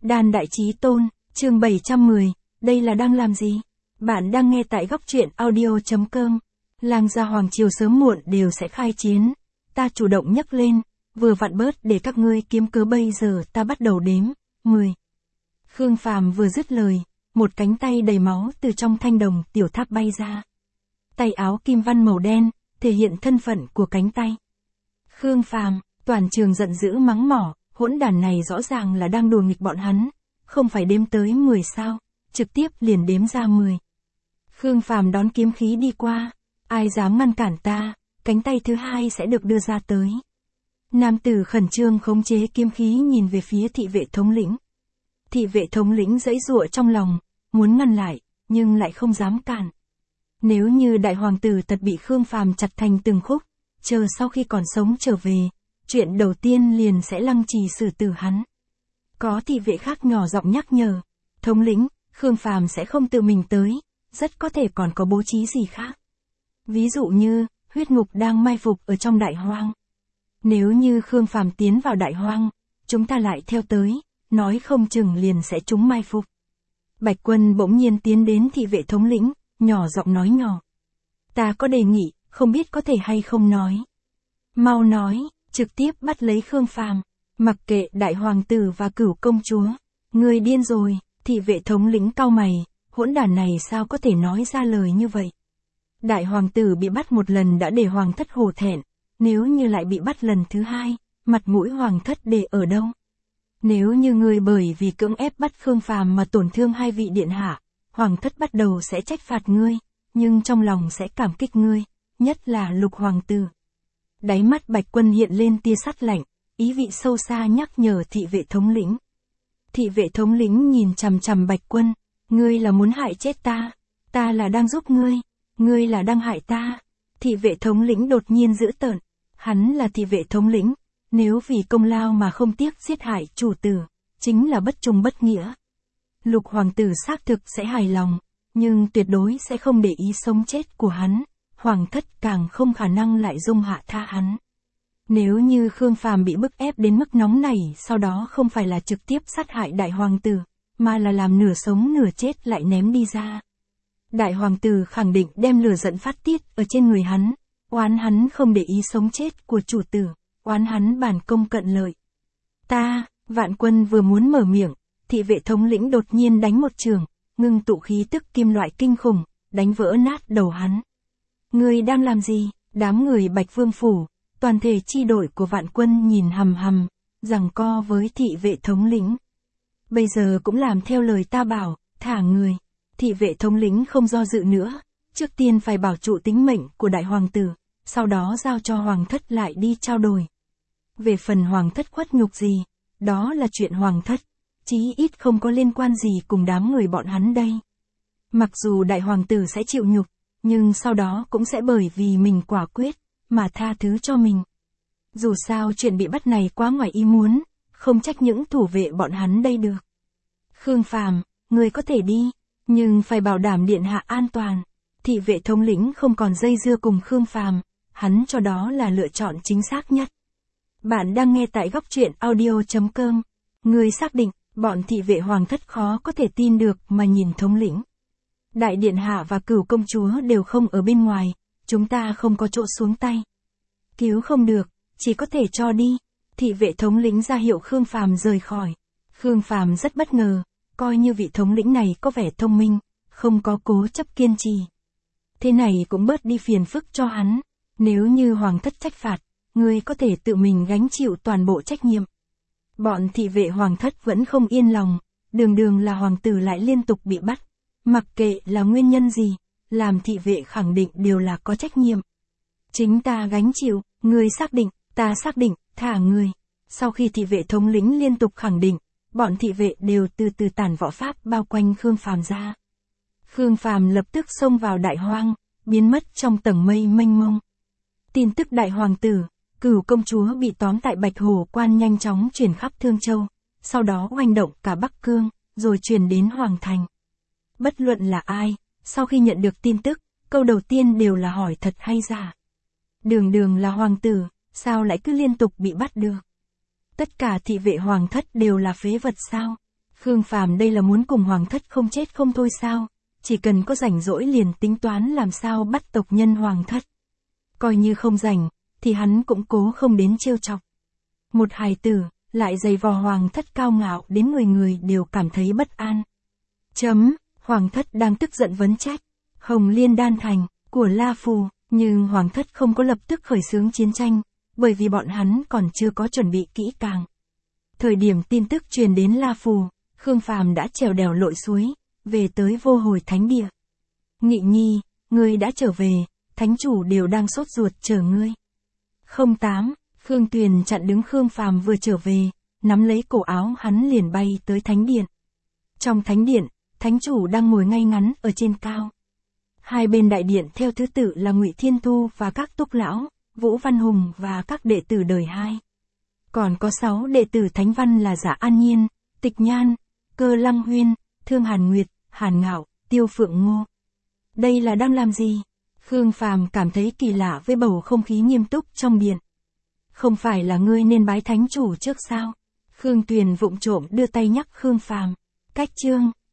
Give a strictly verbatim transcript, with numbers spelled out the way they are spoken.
Đàn Đại Chí Tôn, chương bảy trăm mười, đây là đang làm gì? Bạn đang nghe tại góc truyện audio.com. Lang gia hoàng triều sớm muộn đều sẽ khai chiến. Ta chủ động nhắc lên, vừa vặn bớt để các ngươi kiếm cớ bây giờ ta bắt đầu đếm. mười. Khương Phàm vừa dứt lời, một cánh tay đầy máu từ trong thanh đồng tiểu tháp bay ra. Tay áo kim văn màu đen, thể hiện thân phận của cánh tay. Khương Phàm, toàn trường giận dữ mắng mỏ, hỗn đàn này rõ ràng là đang đùa nghịch bọn hắn, không phải đếm tới mười sao, trực tiếp liền đếm ra mười. Khương Phàm đón kiếm khí đi qua, ai dám ngăn cản ta, cánh tay thứ hai sẽ được đưa ra tới. Nam tử khẩn trương khống chế kiếm khí nhìn về phía thị vệ thống lĩnh. Thị vệ thống lĩnh giãy giụa trong lòng, muốn ngăn lại, nhưng lại không dám cản. Nếu như đại hoàng tử thật bị Khương Phàm chặt thành từng khúc, chờ sau khi còn sống trở về, chuyện đầu tiên liền sẽ lăng trì xử tử hắn. Có thị vệ khác nhỏ giọng nhắc nhở, thống lĩnh, Khương Phàm sẽ không tự mình tới, rất có thể còn có bố trí gì khác. Ví dụ như, huyết ngục đang mai phục ở trong đại hoang. Nếu như Khương Phàm tiến vào đại hoang, chúng ta lại theo tới, nói không chừng liền sẽ trúng mai phục. Bạch Quân bỗng nhiên tiến đến thị vệ thống lĩnh, nhỏ giọng nói nhỏ. Ta có đề nghị, không biết có thể hay không nói. Mau nói, trực tiếp bắt lấy Khương Phàm, mặc kệ đại hoàng tử và cửu công chúa. Người điên rồi, thị vệ thống lĩnh cau mày, hỗn đản này sao có thể nói ra lời như vậy. Đại hoàng tử bị bắt một lần đã để hoàng thất hổ thẹn, nếu như lại bị bắt lần thứ hai, mặt mũi hoàng thất để ở đâu? Nếu như người bởi vì cưỡng ép bắt Khương Phàm mà tổn thương hai vị điện hạ, hoàng thất bắt đầu sẽ trách phạt ngươi, nhưng trong lòng sẽ cảm kích ngươi, nhất là Lục hoàng tử. Đáy mắt Bạch Quân hiện lên tia sắt lạnh, ý vị sâu xa nhắc nhở thị vệ thống lĩnh. Thị vệ thống lĩnh nhìn chằm chằm Bạch Quân, ngươi là muốn hại chết ta, ta là đang giúp ngươi, ngươi là đang hại ta. Thị vệ thống lĩnh đột nhiên dữ tợn, hắn là thị vệ thống lĩnh, nếu vì công lao mà không tiếc giết hại chủ tử, chính là bất trung bất nghĩa. Lục hoàng tử xác thực sẽ hài lòng, nhưng tuyệt đối sẽ không để ý sống chết của hắn, hoàng thất càng không khả năng lại dung hạ tha hắn. Nếu như Khương Phàm bị bức ép đến mức nóng này, sau đó không phải là trực tiếp sát hại đại hoàng tử, mà là làm nửa sống nửa chết lại ném đi ra. Đại hoàng tử khẳng định đem lửa giận phát tiết ở trên người hắn, oán hắn không để ý sống chết của chủ tử, oán hắn bản công cận lợi. Ta, Vạn Quân vừa muốn mở miệng, thị vệ thống lĩnh đột nhiên đánh một trường, ngưng tụ khí tức kim loại kinh khủng, đánh vỡ nát đầu hắn. Ngươi đang làm gì? Đám người Bạch Vương phủ, toàn thể chi đội của Vạn Quân nhìn hằm hằm, giằng co với thị vệ thống lĩnh. Bây giờ cũng làm theo lời ta bảo, thả người. Thị vệ thống lĩnh không do dự nữa, trước tiên phải bảo trụ tính mệnh của đại hoàng tử, sau đó giao cho hoàng thất lại đi trao đổi. Về phần hoàng thất khuất nhục gì, đó là chuyện hoàng thất, chí ít không có liên quan gì cùng đám người bọn hắn đây. Mặc dù đại hoàng tử sẽ chịu nhục, nhưng sau đó cũng sẽ bởi vì mình quả quyết, mà tha thứ cho mình. Dù sao chuyện bị bắt này quá ngoài ý muốn, không trách những thủ vệ bọn hắn đây được. Khương Phàm, người có thể đi, nhưng phải bảo đảm điện hạ an toàn. Thị vệ thống lĩnh không còn dây dưa cùng Khương Phàm, hắn cho đó là lựa chọn chính xác nhất. Bạn đang nghe tại góc truyện audio.com. Người xác định, bọn thị vệ hoàng thất khó có thể tin được mà nhìn thống lĩnh. Đại điện hạ và cửu công chúa đều không ở bên ngoài, chúng ta không có chỗ xuống tay. Cứu không được, chỉ có thể cho đi. Thị vệ thống lĩnh ra hiệu Khương Phàm rời khỏi. Khương Phàm rất bất ngờ, coi như vị thống lĩnh này có vẻ thông minh, không có cố chấp kiên trì. Thế này cũng bớt đi phiền phức cho hắn, nếu như hoàng thất trách phạt, ngươi có thể tự mình gánh chịu toàn bộ trách nhiệm. Bọn thị vệ hoàng thất vẫn không yên lòng, đường đường là hoàng tử lại liên tục bị bắt, mặc kệ là nguyên nhân gì, làm thị vệ khẳng định đều là có trách nhiệm. Chính ta gánh chịu, ngươi xác định, ta xác định, thả người. Sau khi thị vệ thống lĩnh liên tục khẳng định, bọn thị vệ đều từ từ tản võ pháp bao quanh Khương Phàm ra. Khương Phàm lập tức xông vào đại hoang, biến mất trong tầng mây mênh mông. Tin tức đại hoàng tử, cửu công chúa bị tóm tại Bạch Hồ Quan nhanh chóng truyền khắp Thương Châu, sau đó oanh động cả Bắc Cương, rồi truyền đến Hoàng Thành. Bất luận là ai, sau khi nhận được tin tức, câu đầu tiên đều là hỏi thật hay giả. Đường đường là hoàng tử, sao lại cứ liên tục bị bắt được? Tất cả thị vệ hoàng thất đều là phế vật sao? Khương Phàm đây là muốn cùng hoàng thất không chết không thôi sao? Chỉ cần có rảnh rỗi liền tính toán làm sao bắt tộc nhân hoàng thất. Coi như không rảnh, thì hắn cũng cố không đến trêu chọc. Một hài tử, lại giày vò hoàng thất cao ngạo đến người người đều cảm thấy bất an. Chấm, hoàng thất đang tức giận vấn trách. Hồng Liên đan thành, của La Phù, nhưng hoàng thất không có lập tức khởi xướng chiến tranh, bởi vì bọn hắn còn chưa có chuẩn bị kỹ càng. Thời điểm tin tức truyền đến La Phù, Khương Phàm đã trèo đèo lội suối, về tới Vô Hồi Thánh Địa. Nghị Nhi, ngươi đã trở về, thánh chủ đều đang sốt ruột chờ ngươi. Không tám, Khương Tuyền chặn đứng Khương Phàm vừa trở về, nắm lấy cổ áo hắn liền bay tới thánh điện. Trong thánh điện, thánh chủ đang ngồi ngay ngắn ở trên cao. Hai bên đại điện theo thứ tự là Ngụy Thiên Tu và các túc lão, Vũ Văn Hùng và các đệ tử đời hai. Còn có sáu đệ tử thánh văn là Giả An Nhiên, Tịch Nhan, Cơ Lăng Huyên, Thương Hàn Nguyệt, Hàn Ngạo, Tiêu Phượng Ngô. Đây là đang làm gì? Khương Phàm cảm thấy kỳ lạ với bầu không khí nghiêm túc trong điện. Không phải là ngươi nên bái thánh chủ trước sao? Khương Tuyền vụng trộm đưa tay nhắc Khương Phàm. Cách chương,